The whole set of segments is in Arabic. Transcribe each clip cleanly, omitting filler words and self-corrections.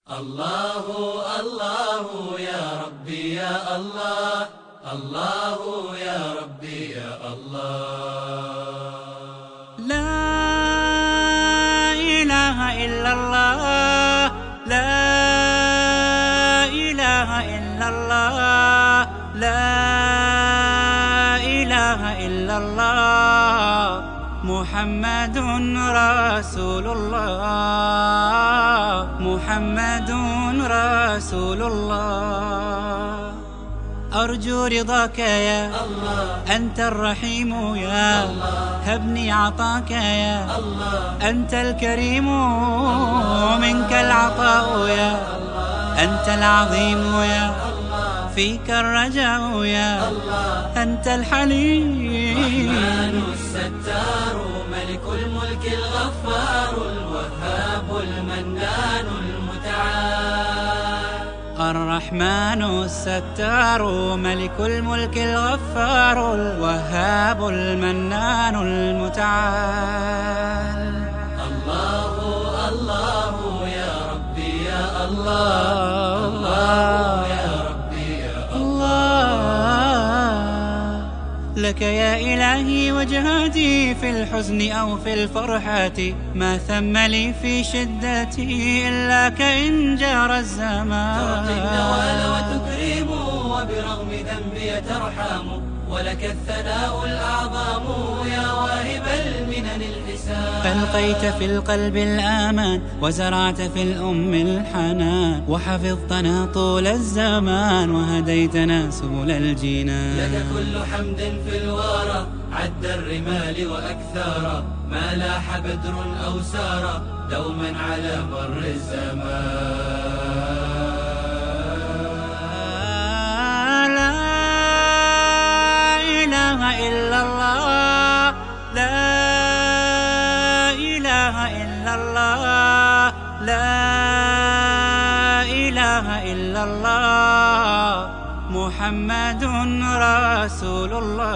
الله الله يا ربي يا الله، الله يا ربي يا الله. لا إله إلا الله، لا إله إلا الله، لا إله إلا الله، محمد رسول الله، محمد رسول الله. أرجو رضاك يا الله، أنت الرحيم يا الله، هبني عطاك يا الله، أنت الكريم منك العطاء يا أنت العظيم يا فيك الرجاء يا أنت الحليم. الرحمن الستار ملك الملك الغفار الوهاب المنان المتعال. الرحمن الستار ملك الملك الغفار الوهاب المنان المتعال. الله الله يا ربي يا الله، الله يا ربي يا الله. لك يا إلهي وجهاتي في الحزن أو في الفرحة، ما ثم لي في شدتي إلا كإن جار الزمان. تعطي النوال وتكرم وبرغم ذنبي ترحم، ولك الثناء الأعظم يا واهب المنن الحسان. ألقيت في القلب الآمان وزرعت في الأم الحنان، وحفظتنا طول الزمان وهديتنا سبل الجنان. لك كل حمد في الورى عد الرمال وأكثارا، ما لاح بدر أو سارا دوما على مر الزمان. لا إله إلا الله، لا إله إلا الله، لا إله إلا الله، محمد رسول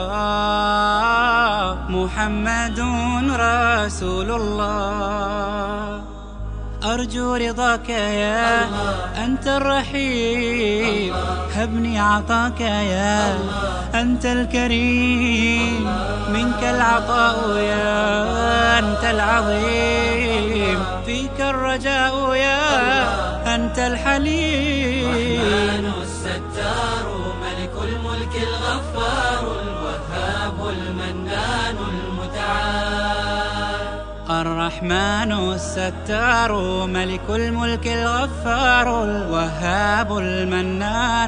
الله، محمد رسول الله. أرجو رضاك يا أنت الرحيم، هبني عطاك يا أنت الكريم منك العطاء يا أنت العظيم فيك الرجاء يا أنت الحليم. الرحمن الستار ملك الملك الغفار الوهاب المنان المتعال. الرحمن الستار ملك الملك الغفار الوهاب المنان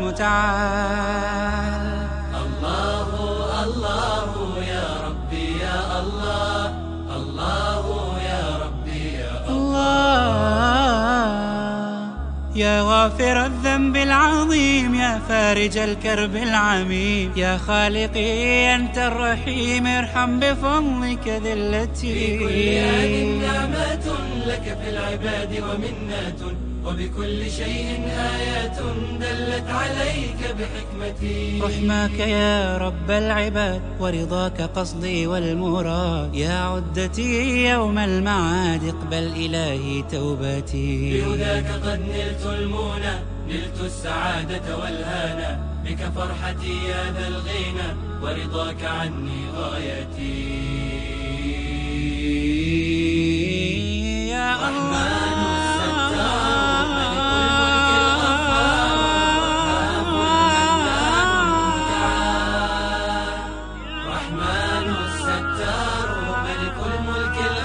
المتعال. الله الله يا ربي يا الله، الله يا ربي يا الله. يا غافر الذنب العظيم، يا فارج الكرب العميم، يا خالقي أنت الرحيم، ارحم بفضلك ذلتي. في كل آن نعمة لك في العباد ومنة، وبكل شيء آيات دلت عليك بحكمتي. رحماك يا رب العباد ورضاك قصدي والمراد، يا عدتي يوم المعاد اقبل إلهي توبتي. بهداك قد نلت المنى، نلت السعادة والهانا، بك فرحتي يا ذا الغنى، ورضاك عني غايتي. يا الرحمن الستار ملك الملك الغفار الوهاب المنان المتعال. الرحمن الستار ملك الملك